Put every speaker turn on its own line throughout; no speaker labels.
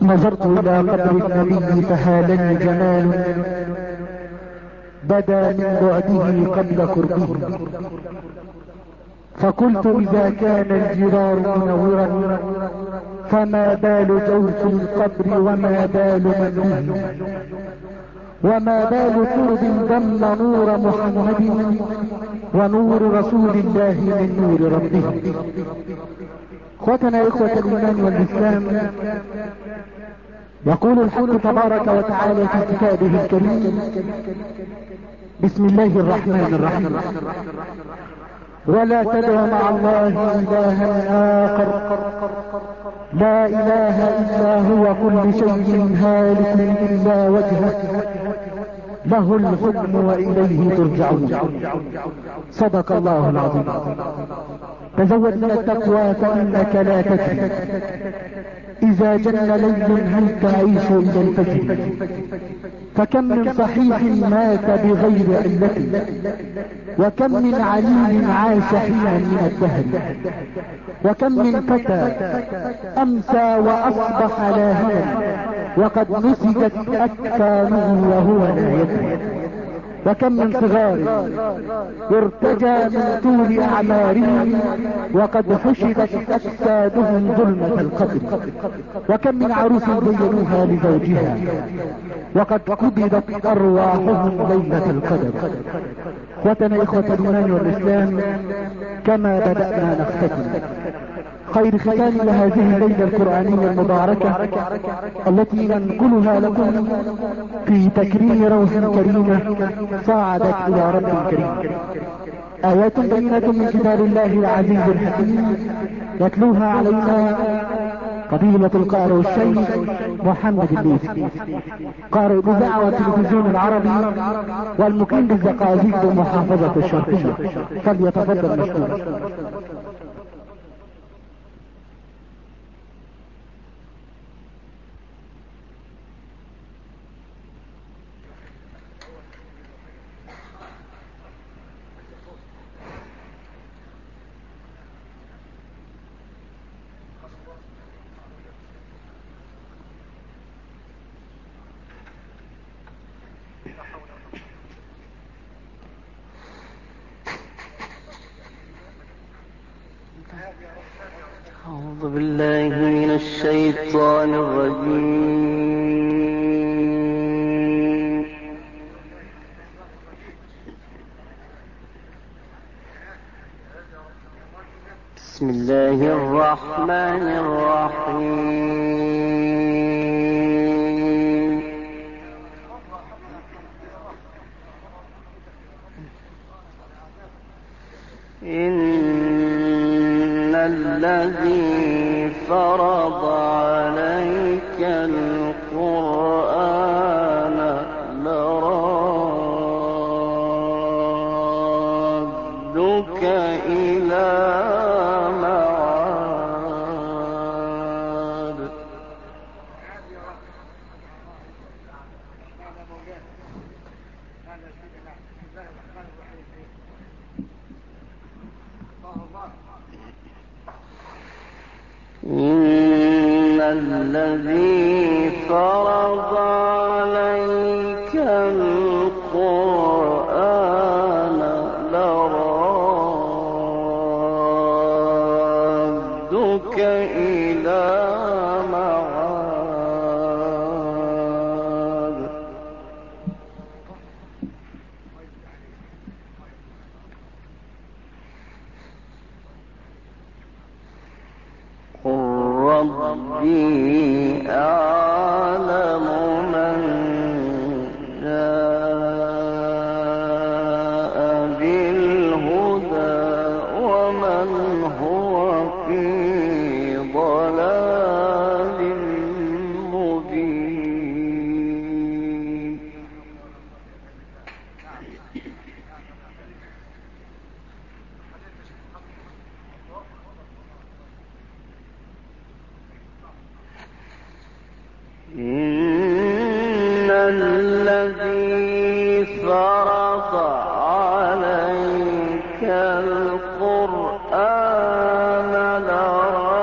نظرت إلى قبر النبي فهالني جمال بدا من بعده قبل قربه، فقلت إذا كان الجدار منورا فما بال جوف القبر وما بال من به، وما بال ترب ضم نور محمد ونور رسول الله من نور ربه. اخوتنا اخوة الايمان والاسلام، يقول الحق تبارك وتعالى في كتابه الكريم: بسم الله الرحمن الرحيم: ولا تدع مع الله إلها آخر لا إله إلا هو كل شيء هالك إلا وجهه له الحكم وإليه ترجعون. صدق الله العظيم. تزود من التقوى فإنك لا تدري إذا جن ليل هل تعيش إلى الفجر، فكم من صحيح مات بغير علة، وكم من عليل عاش حينا من الدهر، وكم من فتى أمسى وأصبح لاهيا وقد نسجت أكفانه وهو لا يدري، وكم من صغار ارتجى من طول أعمارهم وقد حشدت أجسادهم ظلمة القبر، وكم من عروس زينوها لزوجها وقد قبضت أرواحهم ليلة القدر. اخوتنا اخوة الايمان والاسلام، كما بدأنا نختتم، خير ختام لهذه الليلة القرآنية المباركة التي ننقلها لكم في تكريم روح كريمة صعدت إلى رب كريم، آيات بينة من كتاب الله العزيز الحكيم، يتلوها علينا فضيلة القارئ الشيخ محمد الليثي، قارئ بإذاعة التلفزيون العربي والمقيم بالزقازيق بمحافظة الشرقية، فليتفضل مشكورا.
أعوذ بالله من الشيطان الرجيم. بسم الله الرحمن الرحيم. إن الذي فرض عليك القرآن لرادك إلى معاد. إن الذي فرض عليك القرآن لرادك إلى معاد. ربي أعلم من جاء بالهدى ومن هو في ضلال مبين. إن الذي فرض عليك القرآن لرادك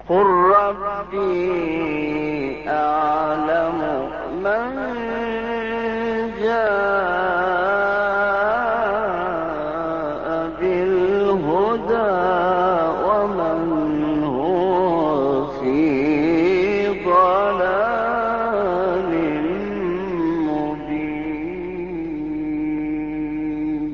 قل ربي أعلم من جاء بالهدى ومن هو في ضلال مبين.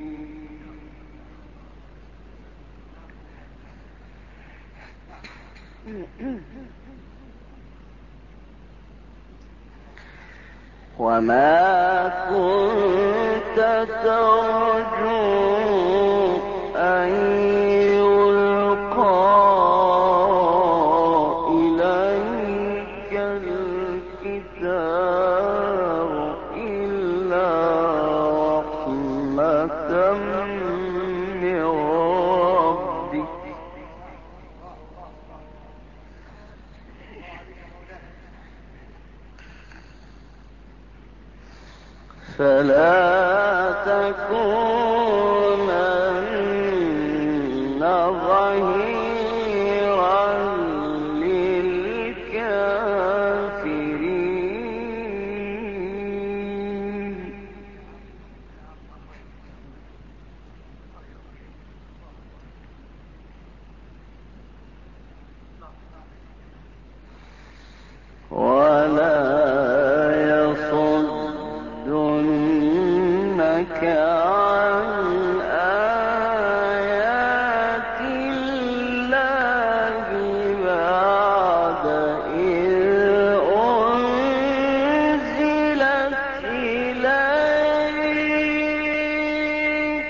وما كنت ترجو أن يلقى إليك الكتاب إلا رحمة من ربك فلا تكونن ظهيرا للكافرين. ولا يصدنك عن آيات الله بعد إذ أنزلت إليك.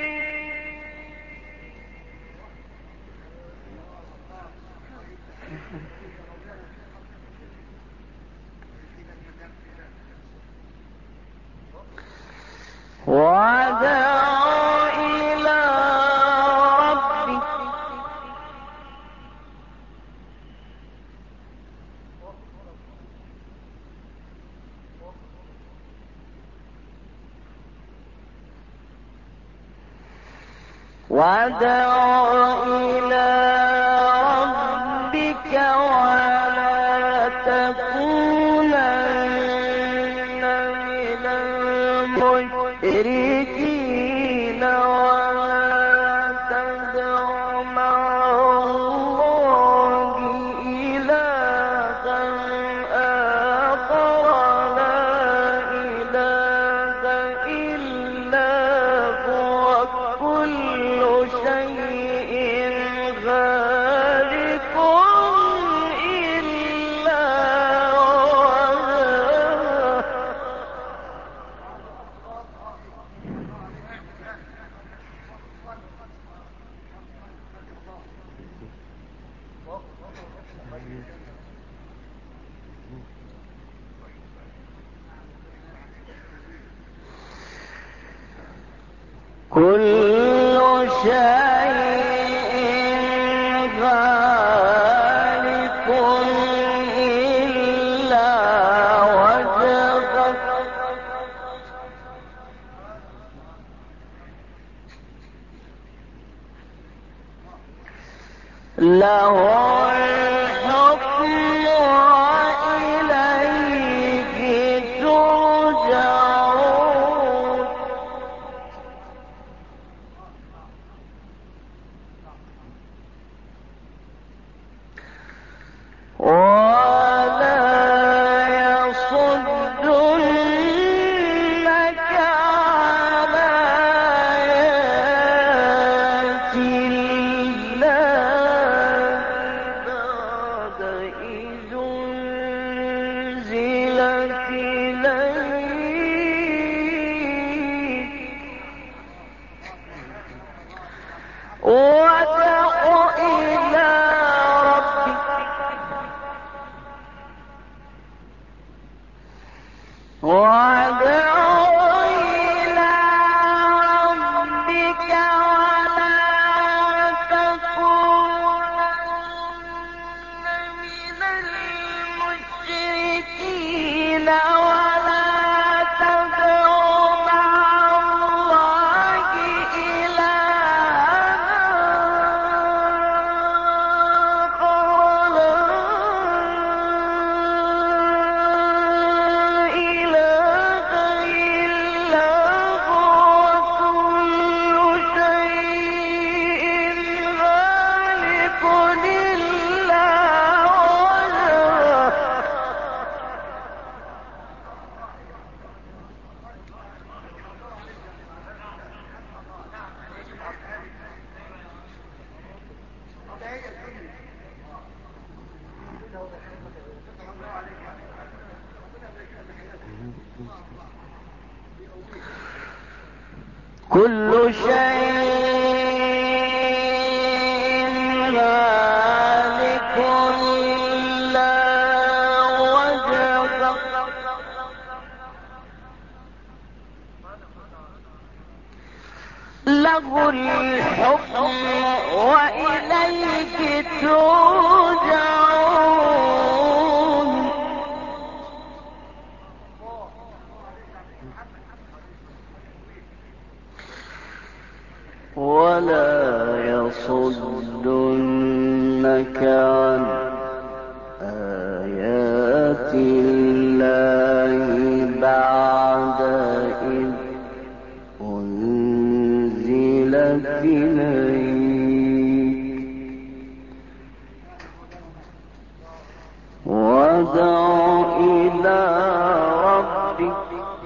وادع إلى ربك ولا تكونن من المشركين ولا تدع مع الله إلها آخر لا إله إلا هو كل شيء هالك إلا وجهه. كل شيء هالك إلا وجهه له الحكم وإليه ترجعون. ولا يصدنك عن آيات الله كل شيء هالك إلا وجهه له الحكم وإليك ترجعون ولا يصدنك عن آيات الله بعد إذ أنزلت إليك وادع إلى ربك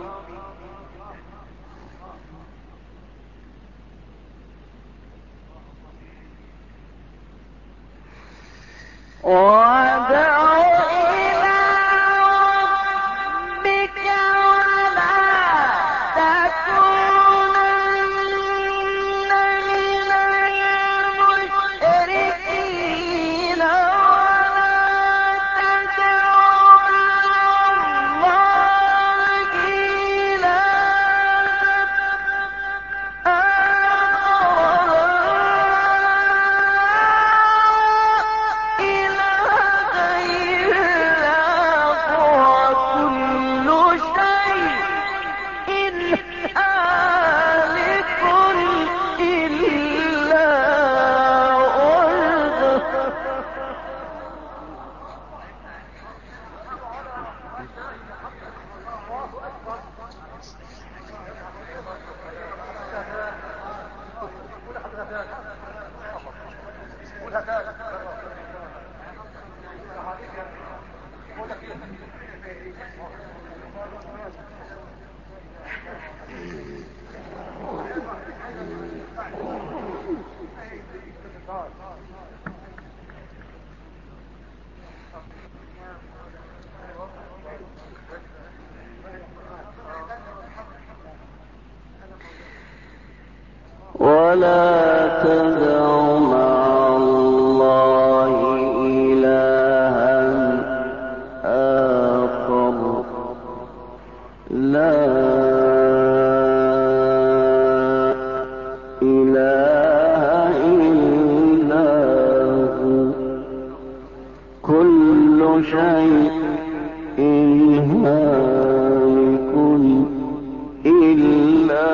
ولا تدع مع الله إلها آخر لا إله إلا هو كل شيء هالك إلا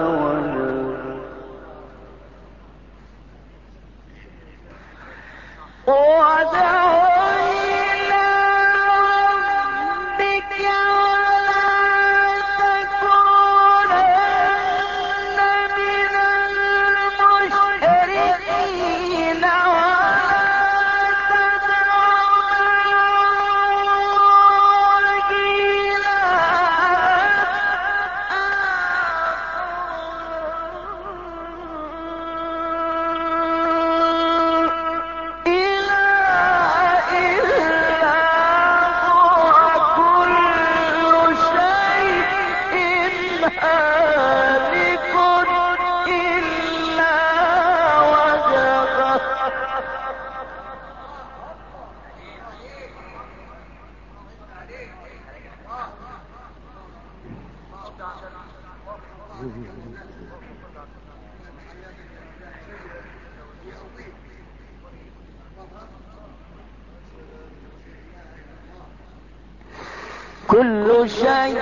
كل شيء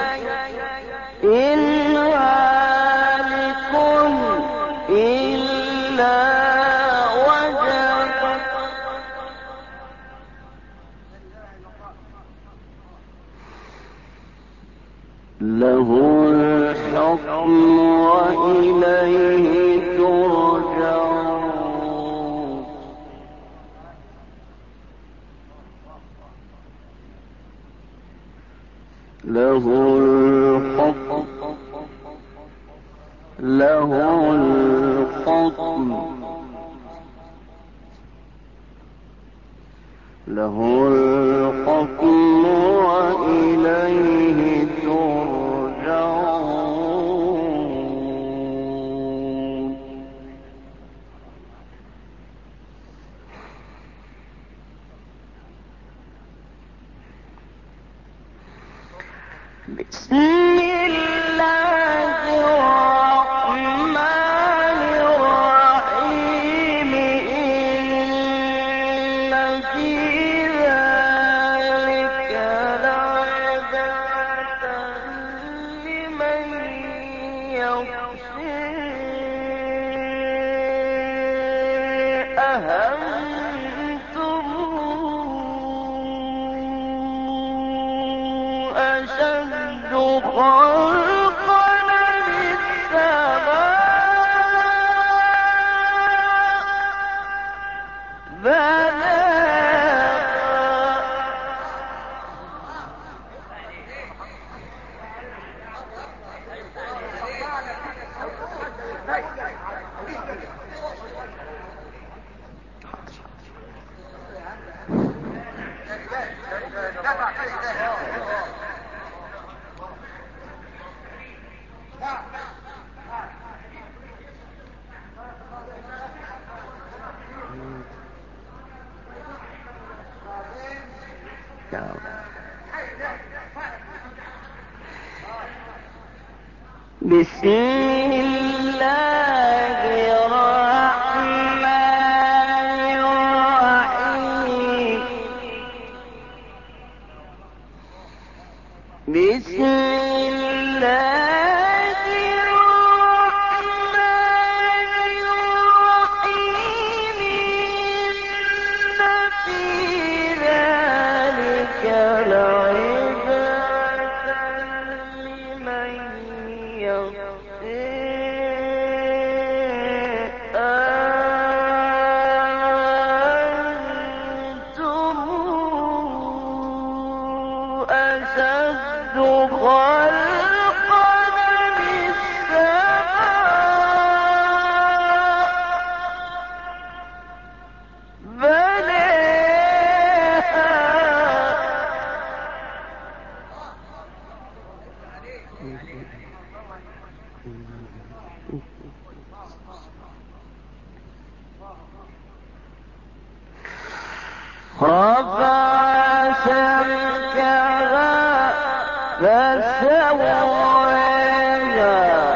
هالك إلا وجهه له الحكم وإليه ترجعون له الحكم وإليه ترجعون بسم الله الرحمن الرحيم إن في ذلك لعبرة لمن يخشى أهنتم أشد خلقا للسماء بسم الله الرحمن الرحيم بسم الله الرحمن الرحيم إن في ذلك لعبرة لمن يخشى أنتم أشد خلقا للسماء رفع سمكها فسواها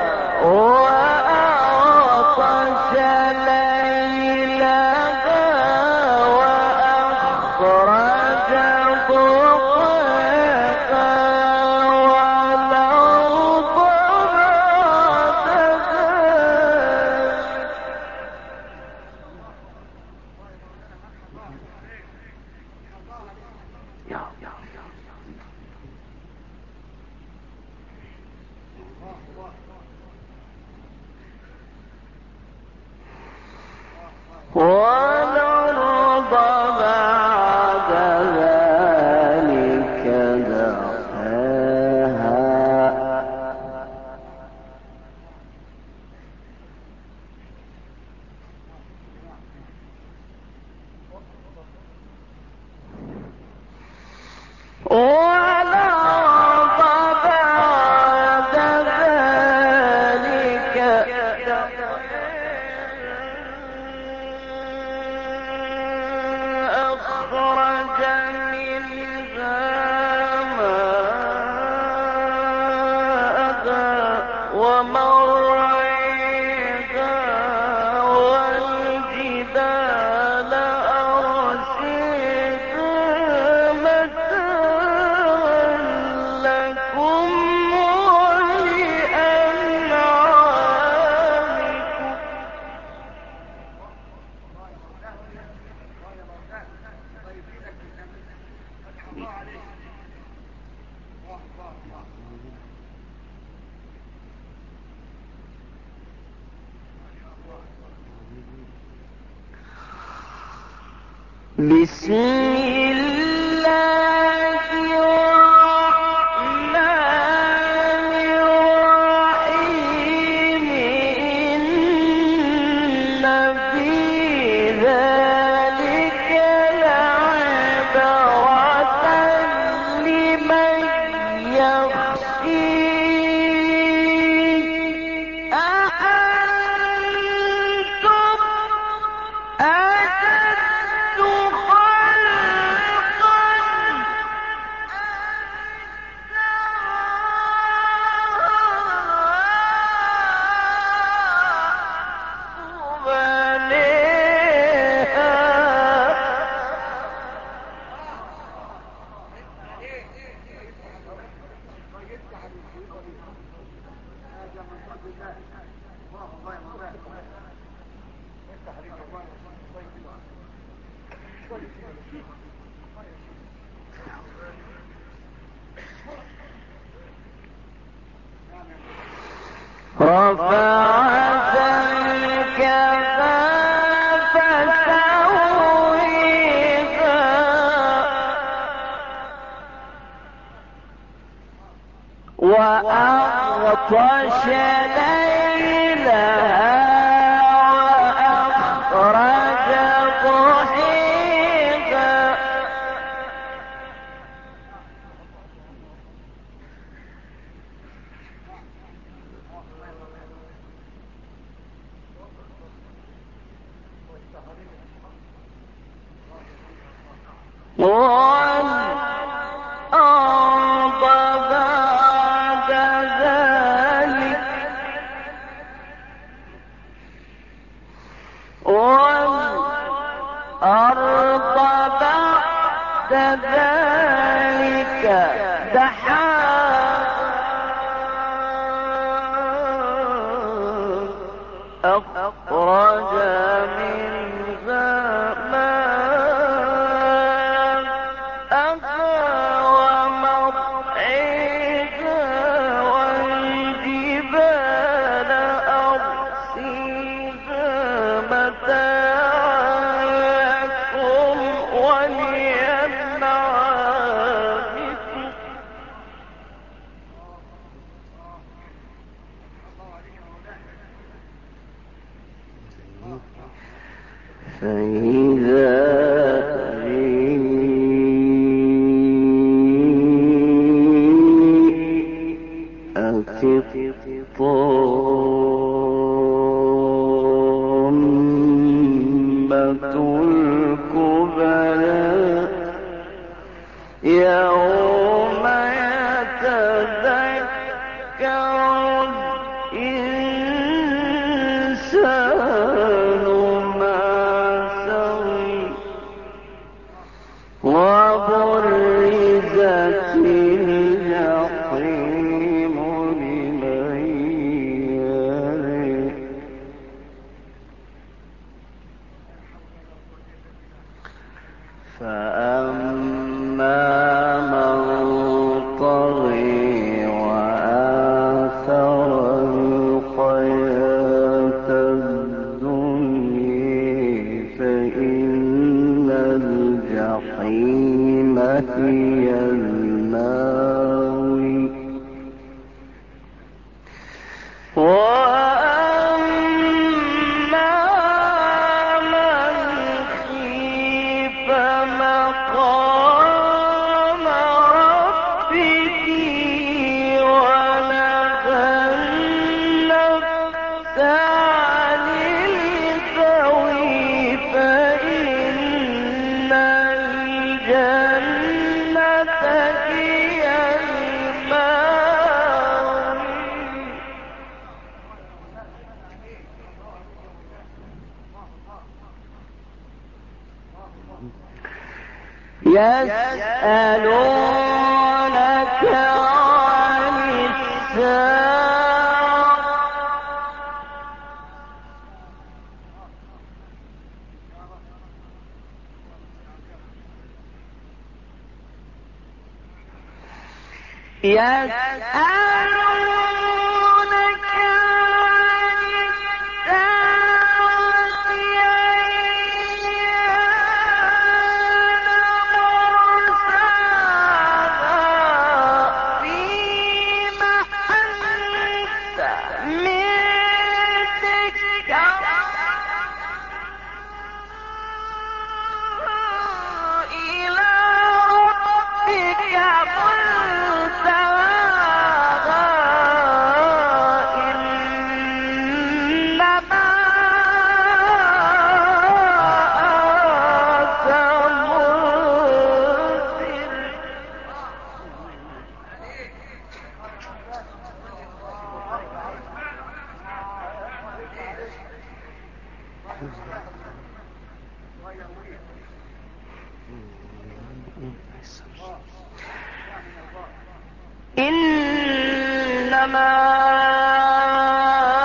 وأغطش ليلها وأخرج ضحاها والأرض بعد ذلك والأرض بعد ذلك دحاها والأرض بعد ذلك أخرج منها ماءها ومرعاها والجبال أرساها متاعا لكم ولأنعامكم بسم الله الرحمن الرحيم إن في ذلك لعبرة لمن يخشى أأنتم أشد خلقا رفعت الكفاف سويها وأغطش ليلها وأخرج ضحيها والأرض بعد ذلك والأرض بعد ذلك دحاها أخرج منها ماءها ومرعيها والجبال أرسيها متاعا لكم ولأنعامكم فإذا جاءت الطامة الكبرى يوم يتذكر الإنسان ما سعى وبرزت الجحيم لمن يرى فأما من طغى وآثر الحياة الدنيا فإن الجحيم هي المأوى وأما من خيف مقام ربه ونهى النفس عن الهوى فإن الجنة هي المأوى يسألونك عن الساعة يسألونك عن الساعة أيان مرساها فيما أنت من ذكرها إلى ربك منتهاها إنما أنت منذر إنما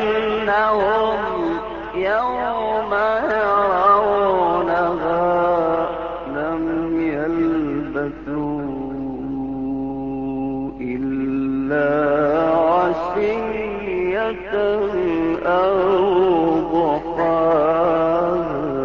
كأنهم يوم يرونها لم يلبثوا إلا عشية أو ضحاها.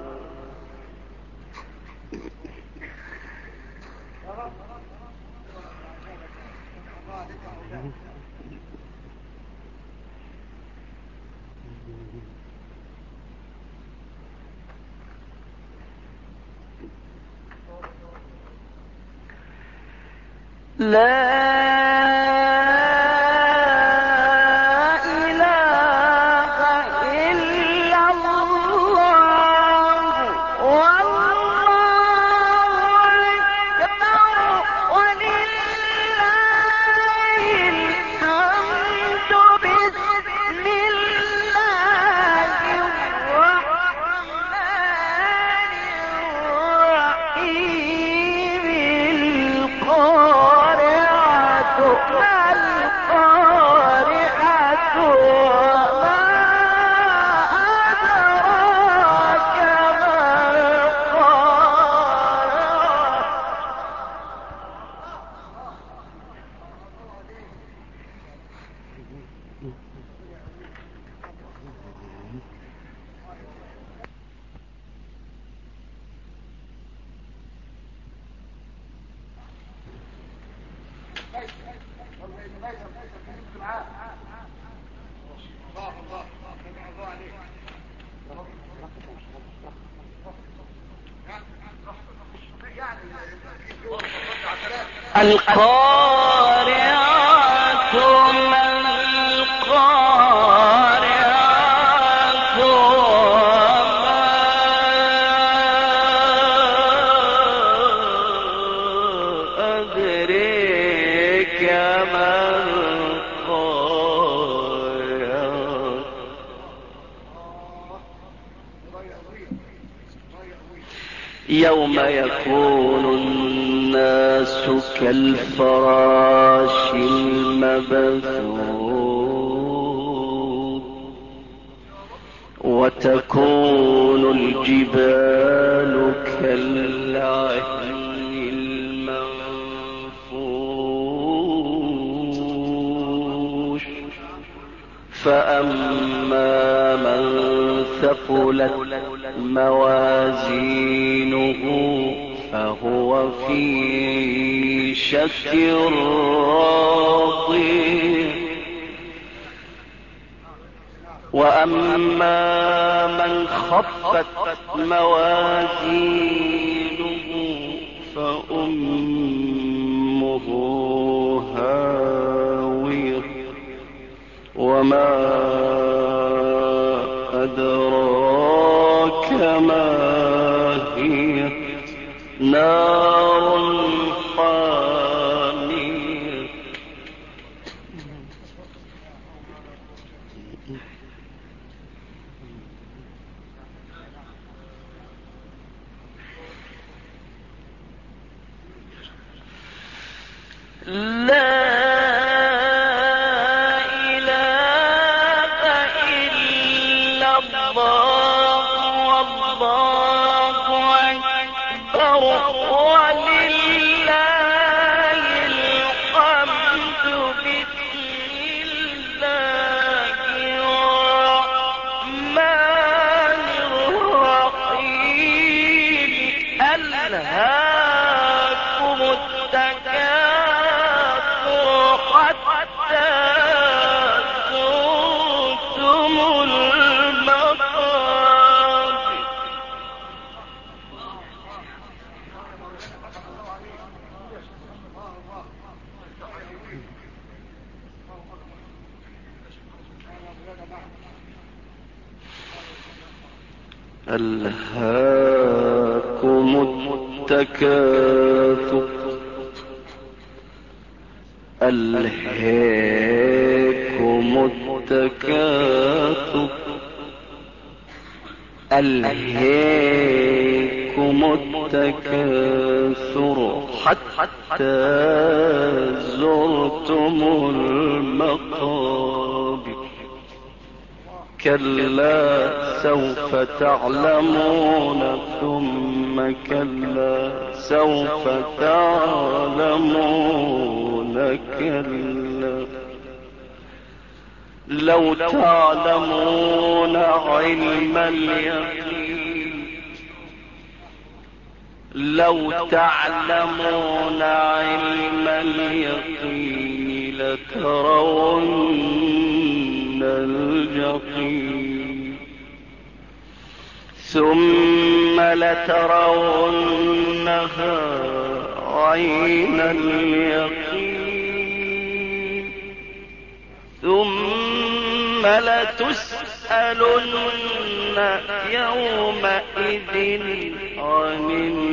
لا القارعة ما القارعة وما أدريك ما القارعة. يوم يكون الناس كالفراش المبثوث وتكون الجبال كالعهن المنفوش. فأما من ثقلت موازينه فهو في شك راضي. وأما من خفت موازينه فأمه هاوية وما أدراك ما هي نار حامية. لا ألهاكم التكاثر ألهاكم التكاثر ألهاكم التكاثر حتى زرتم المقابر. كلا سوف تعلمون ثم كلا سوف تعلمون كلا لو تعلمون علم اليقين لو تعلمون علم اليقين لترون الجحيم ثم لترونها عين اليقين ثم لتسألن يومئذ عن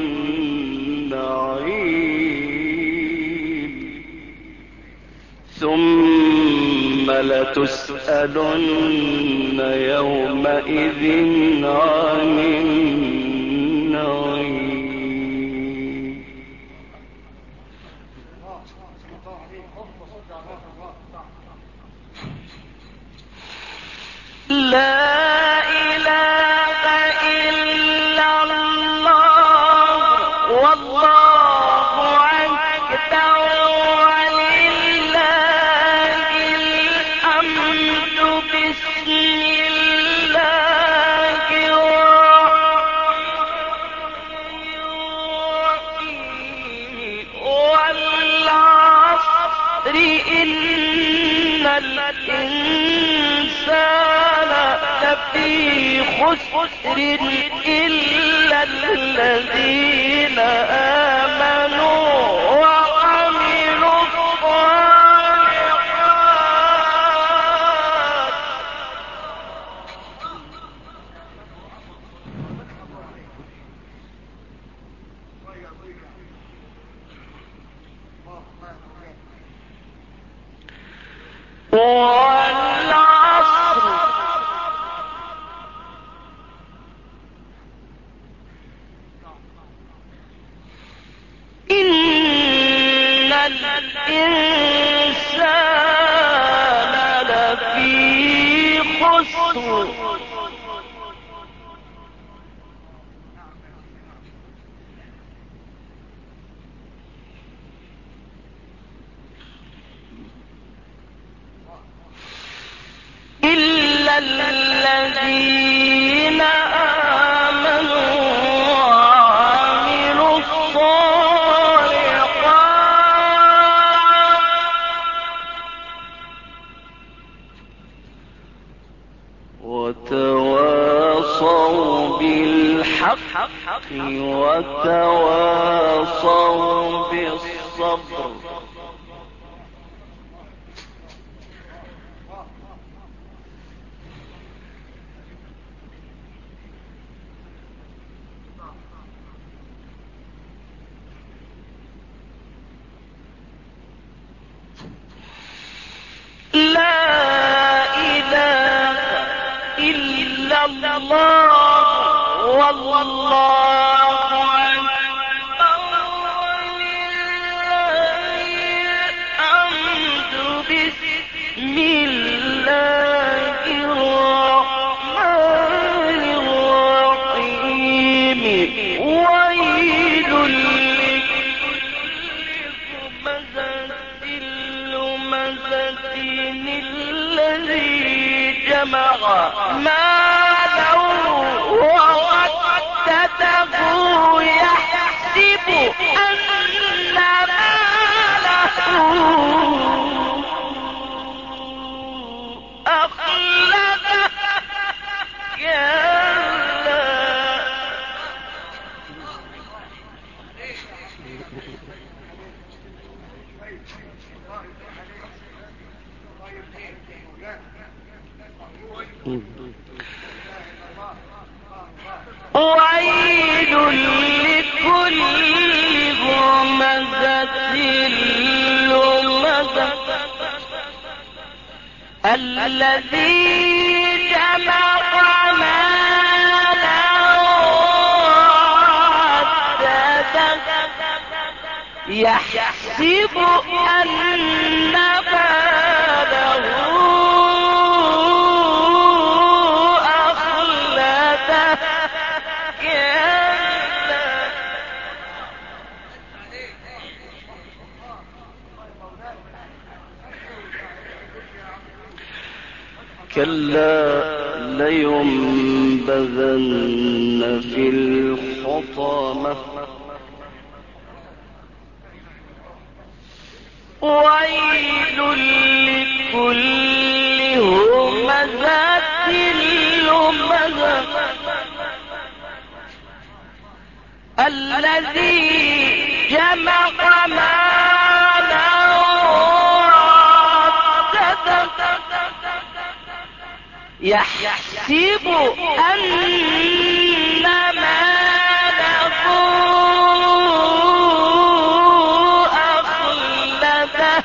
النعيم ثم لتسألن يومئذ عن النعيم. لا إله إلا الله والله أكبر ولله الحمد بسم الله الرحمن الرحيم والعصر إن الإنسان لفي خسر إلا الذين آمنوا وعملوا الصالحات والعصر إن الإنسان لفي خسر إلا الذين آمنوا وعملوا الصالحات وتواصوا بالحق وتواصوا بالصبر. لا إله إلا الله والله أكبر ولله الحمد بسم الله الرحمن الرحيم ويل الذي جمع مالا وعدده يحسب أن ماله أخلده كلا ويل لكل همزة لمزة الذي جمع مالا وعدده يحسب أن ماله
كلا لينبذن في الحطمة
ويل لكل همزة لمزة الذي جمع مالا وعدده يحسب أن ماله أخلده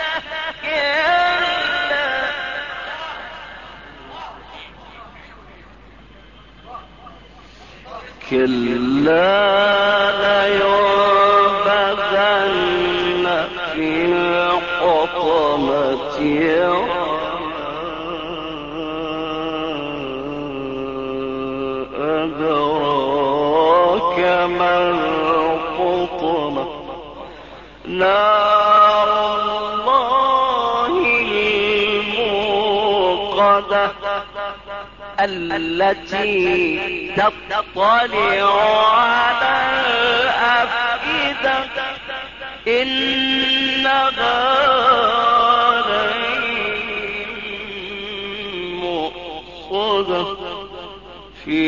كلا لينبذن في الحطمة أدراك ما الحطمة نار الله الموقدة
التي تطلع على الأفئدة إنها
مؤصدة في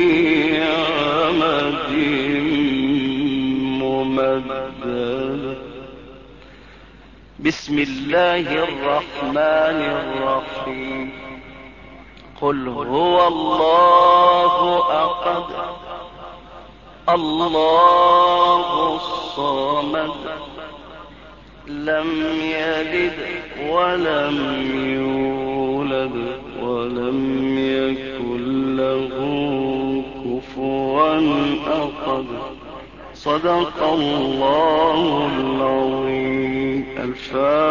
عمد ممددة بسم الله الرحمن الرحيم قل هو الله أحد الله الصمد لم يلد ولم يولد ولم يكن له كفوا أحد صدق الله العظيم. الفاتحة.